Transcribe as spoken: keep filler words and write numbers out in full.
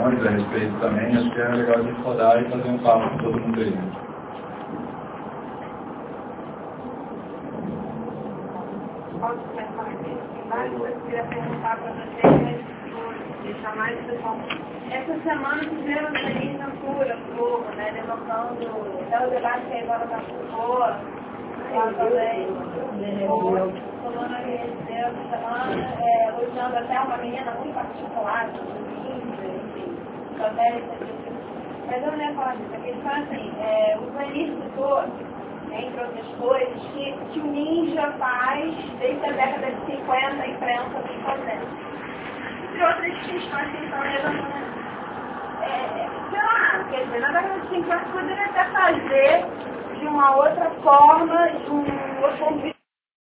opiniões a respeito também. Acho que é legal a gente rodar e fazer um papo com todo mundo aí. Posso começar aqui? Eu queria perguntar para vocês, mas vou deixar mais pessoal. Essa semana tivemos aí na cura, Globo, né, levantando até o debate que agora está por fora, lá também, falando aqui essa semana, é, usando até uma menina muito particular, enfim, também, mas eu não ia falar disso, a questão é assim, é, o Clenis citou, entre outras coisas, que, que o ninja faz desde a década de cinquenta, a imprensa vem fazendo. Entre outras questões que estão levantando. É, sei lá, quer dizer, na década de cinquenta poderia até fazer de uma outra forma, de um outro ponto de vista.